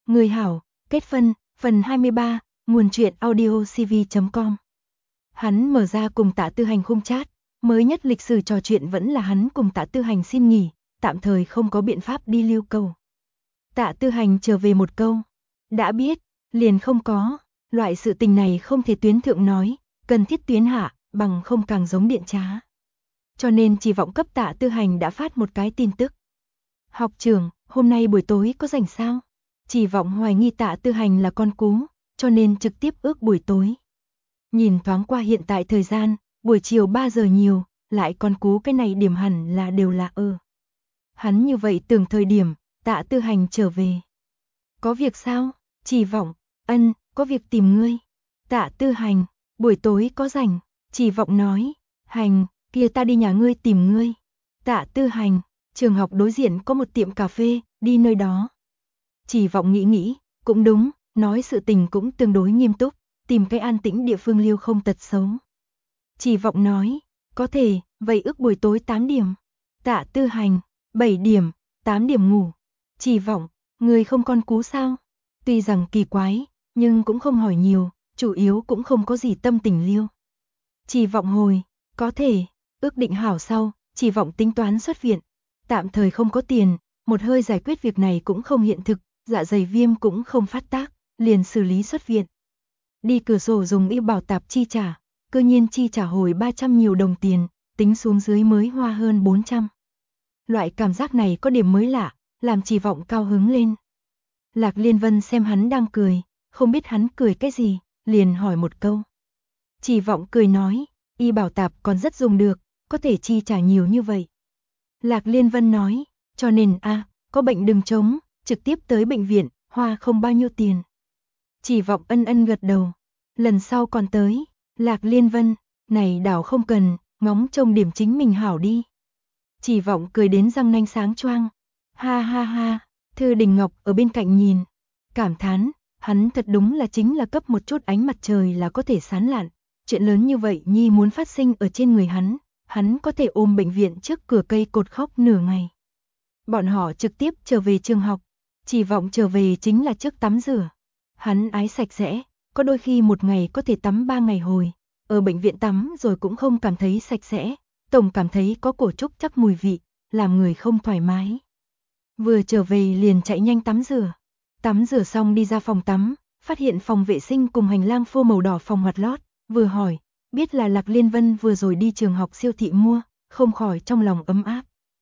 Người hảo, kết phân, phần 23, nguồn truyện audio cv.com. Hắn mở ra cùng Tạ Tư Hành khung chat, mới nhất lịch sử trò chuyện vẫn là hắn cùng Tạ Tư Hành xin nghỉ, tạm thời không có biện pháp đi lưu cầu. Tạ Tư Hành trở về một câu, đã biết, liền không có, loại sự tình này không thể tuyến thượng nói, cần thiết tuyến hạ, bằng không càng giống điện trá. Cho nên Chỉ Vọng cấp Tạ Tư Hành đã phát một cái tin tức. Học trưởng, hôm nay buổi tối có rảnh sao? Chỉ Vọng hoài nghi Tạ Tư Hành là con cú, cho nên trực tiếp ước buổi tối. Nhìn thoáng qua hiện tại thời gian, buổi chiều 3 giờ nhiều, lại con cú cái này điểm hẳn là đều là Hắn như vậy tưởng thời điểm, Tạ Tư Hành trở về. Có việc sao? Chỉ Vọng, có việc tìm ngươi. Tạ Tư Hành, buổi tối có rảnh. Chỉ Vọng nói, Hành, kia ta đi nhà ngươi tìm ngươi. Tạ Tư Hành, trường học đối diện có một tiệm cà phê, đi nơi đó. Chỉ Vọng nghĩ, cũng đúng, nói sự tình cũng tương đối nghiêm túc, tìm cái an tĩnh địa phương liêu không tật xấu. Chỉ Vọng nói, có thể, vậy ước buổi tối 8 điểm. Tạ Tư Hành, 7 điểm, 8 điểm ngủ. Chỉ Vọng, người không con cú sao? Tuy rằng kỳ quái, nhưng cũng không hỏi nhiều, chủ yếu cũng không có gì tâm tình liêu. Chỉ Vọng hồi, có thể, ước định hảo sau, Chỉ Vọng tính toán xuất viện. Tạm thời không có tiền, một hơi giải quyết việc này cũng không hiện thực, dạ dày viêm cũng không phát tác, liền xử lý xuất viện. Đi cửa sổ dùng y bảo tạp chi trả, cơ nhiên chi trả hồi 300 nhiều đồng tiền, tính xuống dưới mới hoa hơn 400. Loại cảm giác này có điểm mới lạ, làm Chỉ Vọng cao hứng lên. Lạc Liên Vân xem hắn đang cười, không biết hắn cười cái gì, liền hỏi một câu. Chỉ Vọng cười nói, y bảo tạp còn rất dùng được, có thể chi trả nhiều như vậy. Lạc Liên Vân nói, cho nên có bệnh đừng chống, trực tiếp tới bệnh viện, hoa không bao nhiêu tiền. Chỉ Vọng ân gật đầu, lần sau còn tới. Lạc Liên Vân, này đảo không cần, ngóng trông điểm chính mình hảo đi. Chỉ Vọng cười đến răng nanh sáng choang, ha ha ha. Thư Đình Ngọc ở bên cạnh nhìn, cảm thán, hắn thật đúng là chính là cấp một chút ánh mặt trời là có thể sán lạn. Chuyện lớn như vậy nhi muốn phát sinh ở trên người hắn có thể ôm bệnh viện trước cửa cây cột khóc nửa ngày. Bọn họ trực tiếp trở về trường học, Chỉ Vọng trở về chính là trước tắm rửa. Hắn ái sạch sẽ, có đôi khi một ngày có thể tắm 3 ngày hồi, ở bệnh viện tắm rồi cũng không cảm thấy sạch sẽ, tổng cảm thấy có cổ trúc chắc mùi vị, làm người không thoải mái. Vừa trở về liền chạy nhanh tắm rửa xong đi ra phòng tắm, phát hiện phòng vệ sinh cùng hành lang phô màu đỏ phòng hoạt lót, vừa hỏi, biết là Lạc Liên Vân vừa rồi đi trường học siêu thị mua, không khỏi trong lòng ấm áp.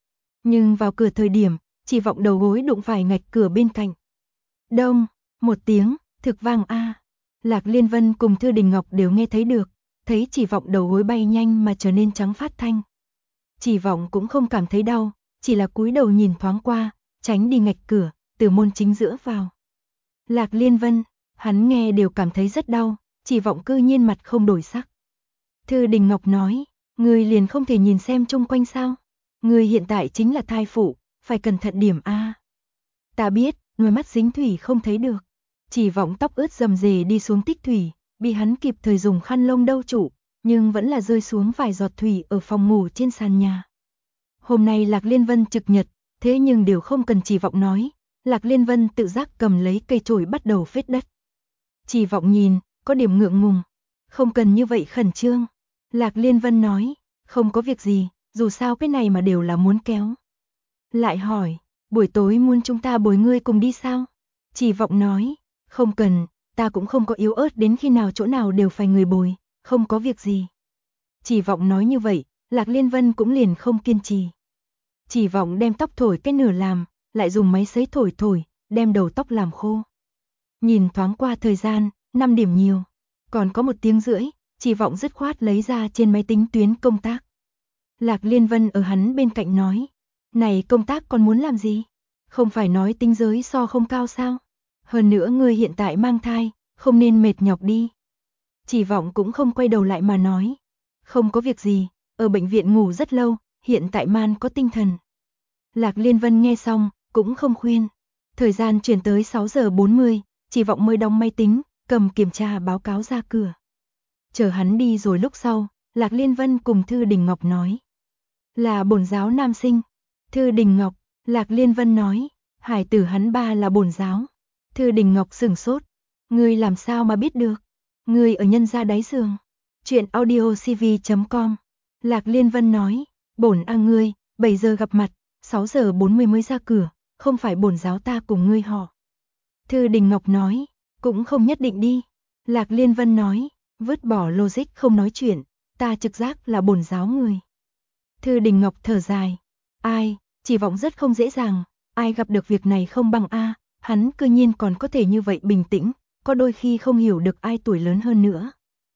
Nhưng vào cửa thời điểm, Chỉ Vọng đầu gối đụng phải ngạch cửa bên cạnh. Đông, một tiếng, thực vang Lạc Liên Vân cùng Thư Đình Ngọc đều nghe thấy được, thấy Chỉ Vọng đầu gối bay nhanh mà trở nên trắng phát thanh. Chỉ Vọng cũng không cảm thấy đau, chỉ là cúi đầu nhìn thoáng qua, tránh đi ngạch cửa, từ môn chính giữa vào. Lạc Liên Vân, hắn nghe đều cảm thấy rất đau, Chỉ Vọng cư nhiên mặt không đổi sắc. Thư Đình Ngọc nói, người liền không thể nhìn xem chung quanh sao? Người hiện tại chính là thai phụ, phải cẩn thận điểm Ta biết, đôi mắt dính thủy không thấy được. Chỉ Vọng tóc ướt rầm rề đi xuống tích thủy, bị hắn kịp thời dùng khăn lông đâu trụ, nhưng vẫn là rơi xuống vài giọt thủy ở phòng ngủ trên sàn nhà. Hôm nay Lạc Liên Vân trực nhật, thế nhưng đều không cần Chỉ Vọng nói, Lạc Liên Vân tự giác cầm lấy cây chổi bắt đầu phết đất. Chỉ Vọng nhìn, có điểm ngượng ngùng, không cần như vậy khẩn trương. Lạc Liên Vân nói, không có việc gì, dù sao cái này mà đều là muốn kéo. Lại hỏi, buổi tối muốn chúng ta bồi ngươi cùng đi sao? Chỉ Vọng nói, không cần, ta cũng không có yếu ớt đến khi nào chỗ nào đều phải người bồi, không có việc gì. Chỉ Vọng nói như vậy, Lạc Liên Vân cũng liền không kiên trì. Chỉ Vọng đem tóc thổi cái nửa làm, lại dùng máy sấy thổi, đem đầu tóc làm khô. Nhìn thoáng qua thời gian, 5 điểm nhiều, còn có 1 tiếng rưỡi, Chỉ Vọng dứt khoát lấy ra trên máy tính tuyến công tác. Lạc Liên Vân ở hắn bên cạnh nói, này công tác còn muốn làm gì? Không phải nói tính giới so không cao sao? Hơn nữa ngươi hiện tại mang thai, không nên mệt nhọc đi. Chỉ Vọng cũng không quay đầu lại mà nói, không có việc gì, ở bệnh viện ngủ rất lâu, hiện tại man có tinh thần. Lạc Liên Vân nghe xong, cũng không khuyên. Thời gian chuyển tới 6 giờ 40, Chỉ Vọng mới đóng máy tính, cầm kiểm tra báo cáo ra cửa. Chờ hắn đi rồi lúc sau, Lạc Liên Vân cùng Thư Đình Ngọc nói, là bổn giáo nam sinh. Thư Đình Ngọc, Lạc Liên Vân nói, hải tử hắn ba là bổn giáo. Thư Đình Ngọc sửng sốt. Ngươi làm sao mà biết được? Ngươi ở nhân gia đáy giường. Chuyện audio cv.com. Lạc Liên Vân nói, bổn ngươi, 7 giờ gặp mặt, 6 giờ 40 mới ra cửa, không phải bổn giáo ta cùng ngươi họ. Thư Đình Ngọc nói, cũng không nhất định đi. Lạc Liên Vân nói, vứt bỏ logic không nói chuyện, ta trực giác là bổn giáo người. Thư Đình Ngọc thở dài, ai, Chỉ Vọng rất không dễ dàng, ai gặp được việc này không bằng a, hắn cư nhiên còn có thể như vậy bình tĩnh, có đôi khi không hiểu được ai tuổi lớn hơn nữa.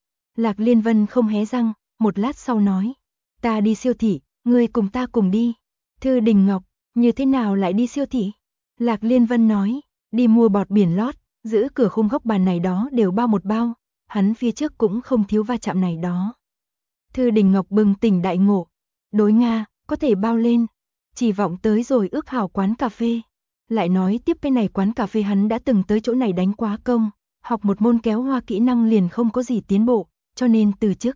Lạc Liên Vân không hé răng, một lát sau nói, ta đi siêu thị, ngươi cùng ta cùng đi. Thư Đình Ngọc, như thế nào lại đi siêu thị? Lạc Liên Vân nói, đi mua bọt biển lót, giữ cửa khung góc bàn này đó đều bao một bao, hắn phía trước cũng không thiếu va chạm này đó. Thư Đình Ngọc bừng tỉnh đại ngộ, đối Nga, có thể bao lên. Chỉ Vọng tới rồi ước hảo quán cà phê. Lại nói tiếp cái này quán cà phê hắn đã từng tới chỗ này đánh quá công, học một môn kéo hoa kỹ năng liền không có gì tiến bộ, cho nên từ chức.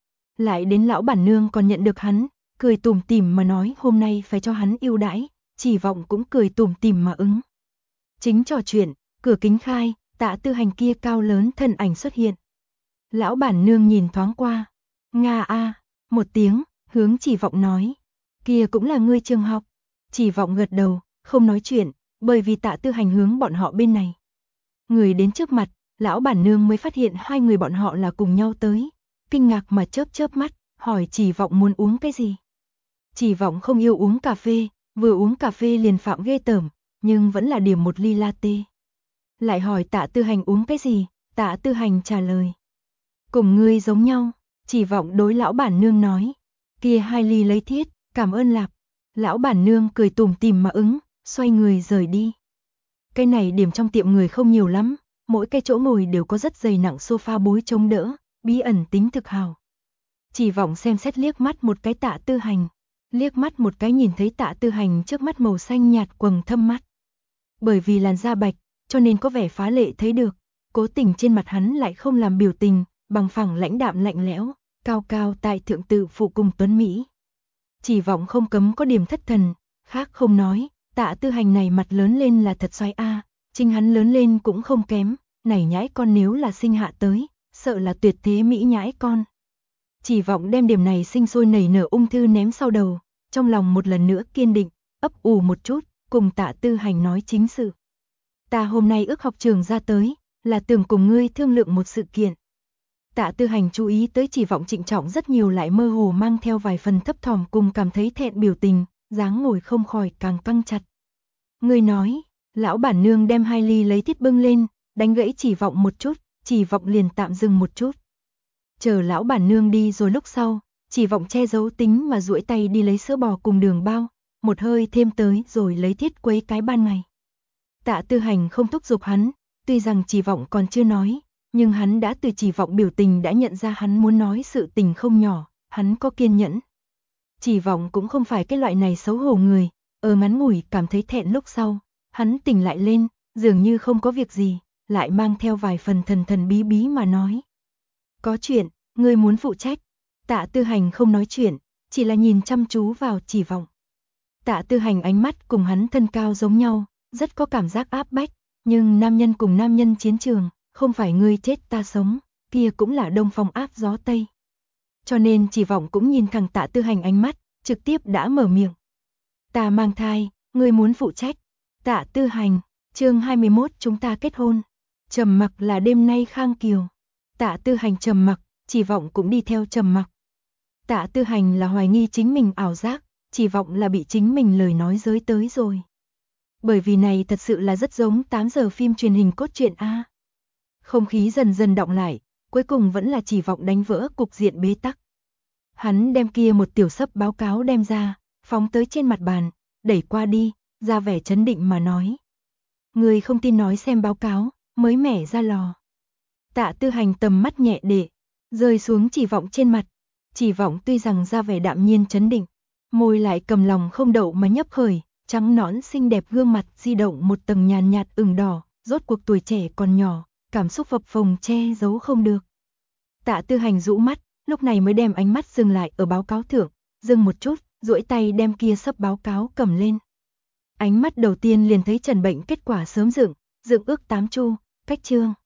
Lại đến lão bản nương còn nhận được hắn, cười tủm tỉm mà nói hôm nay phải cho hắn ưu đãi, Chỉ Vọng cũng cười tủm tỉm mà ứng. Chính trò chuyện, cửa kính khai, Tạ Tư Hành kia cao lớn thân ảnh xuất hiện. Lão bản nương nhìn thoáng qua, Nga a, một tiếng, hướng Chỉ Vọng nói, kia cũng là ngươi trường học. Chỉ Vọng gật đầu, không nói chuyện, bởi vì Tạ Tư Hành hướng bọn họ bên này. Người đến trước mặt, lão bản nương mới phát hiện hai người bọn họ là cùng nhau tới, kinh ngạc mà chớp chớp mắt, hỏi Chỉ Vọng muốn uống cái gì. Chỉ Vọng không yêu uống cà phê, vừa uống cà phê liền phạm ghê tởm, nhưng vẫn là điểm một ly latte. Lại hỏi Tạ Tư Hành uống cái gì, Tạ Tư Hành trả lời, cùng ngươi giống nhau. Chỉ Vọng đối lão bản nương nói, kia 2 ly lấy thiết, cảm ơn Lạc. Lão bản nương cười tủm tỉm mà ứng, xoay người rời đi. Cái này điểm trong tiệm người không nhiều lắm, mỗi cái chỗ ngồi đều có rất dày nặng sofa bối chống đỡ, bí ẩn tính thực hào. Chỉ Vọng xem xét liếc mắt một cái Tạ Tư Hành, liếc mắt một cái nhìn thấy Tạ Tư Hành trước mắt màu xanh nhạt quầng thâm mắt. Bởi vì làn da bạch, cho nên có vẻ phá lệ thấy được, cố tình trên mặt hắn lại không làm biểu tình, bằng phẳng lãnh đạm lạnh lẽo, cao cao tại thượng tự phụ cùng tuấn Mỹ. Chỉ Vọng không cấm có điểm thất thần, khác không nói, Tạ Tư Hành này mặt lớn lên là thật xoái a, chính hắn lớn lên cũng không kém, này nhãi con nếu là sinh hạ tới, sợ là tuyệt thế mỹ nhãi con. Chỉ Vọng đem điểm này sinh sôi nảy nở ung thư ném sau đầu, trong lòng một lần nữa kiên định, ấp ủ một chút, cùng Tạ Tư Hành nói chính sự. Ta hôm nay ước học trường ra tới, là tưởng cùng ngươi thương lượng một sự kiện. Tạ Tư Hành chú ý tới Chỉ Vọng trịnh trọng rất nhiều lại mơ hồ mang theo vài phần thấp thỏm cùng cảm thấy thẹn biểu tình, dáng ngồi không khỏi càng căng chặt. Ngươi nói, lão bản nương đem 2 ly lấy thiết bưng lên, đánh gãy Chỉ Vọng một chút, Chỉ Vọng liền tạm dừng một chút. Chờ lão bản nương đi rồi lúc sau, Chỉ Vọng che giấu tính mà duỗi tay đi lấy sữa bò cùng đường bao, một hơi thêm tới rồi lấy thiết quấy cái ban ngày. Tạ Tư Hành không thúc giục hắn, tuy rằng Chỉ Vọng còn chưa nói, nhưng hắn đã từ Chỉ Vọng biểu tình đã nhận ra hắn muốn nói sự tình không nhỏ, hắn có kiên nhẫn. Chỉ Vọng cũng không phải cái loại này xấu hổ người, ở ngắn ngủi cảm thấy thẹn lúc sau, hắn tỉnh lại lên, dường như không có việc gì, lại mang theo vài phần thần thần bí bí mà nói. Có chuyện, ngươi muốn phụ trách. Tạ Tư Hành không nói chuyện, chỉ là nhìn chăm chú vào Chỉ Vọng. Tạ Tư Hành ánh mắt cùng hắn thân cao giống nhau, rất có cảm giác áp bách, nhưng nam nhân cùng nam nhân chiến trường, không phải ngươi chết ta sống, kia cũng là đông phong áp gió tây. Cho nên Chỉ Vọng cũng nhìn thẳng Tạ Tư Hành ánh mắt, trực tiếp đã mở miệng. Ta mang thai, ngươi muốn phụ trách. Tạ Tư Hành, chương 21 chúng ta kết hôn. Trầm mặc là đêm nay khang kiều. Tạ Tư Hành trầm mặc, Chỉ Vọng cũng đi theo trầm mặc. Tạ Tư Hành là hoài nghi chính mình ảo giác, Chỉ Vọng là bị chính mình lời nói giới tới rồi. Bởi vì này thật sự là rất giống 8 giờ phim truyền hình cốt truyện a. Không khí dần dần đọng lại, cuối cùng vẫn là Chỉ Vọng đánh vỡ cục diện bế tắc. Hắn đem kia một tiểu sấp báo cáo đem ra, phóng tới trên mặt bàn, đẩy qua đi, ra vẻ trấn định mà nói. Người không tin nói xem báo cáo, mới mẻ ra lò. Tạ Tư Hành tầm mắt nhẹ để, rơi xuống Chỉ Vọng trên mặt. Chỉ Vọng tuy rằng ra vẻ đạm nhiên trấn định, môi lại cầm lòng không đậu mà nhấp khởi, trắng nõn xinh đẹp gương mặt di động một tầng nhàn nhạt ửng đỏ, rốt cuộc tuổi trẻ còn nhỏ, cảm xúc phập phồng che giấu không được. Tạ Tư Hành rũ mắt, lúc này mới đem ánh mắt dừng lại ở báo cáo thượng, dừng một chút, duỗi tay đem kia sấp báo cáo cầm lên. Ánh mắt đầu tiên liền thấy trần bệnh kết quả sớm dựng, Dựng ước 8 chu, cách chương.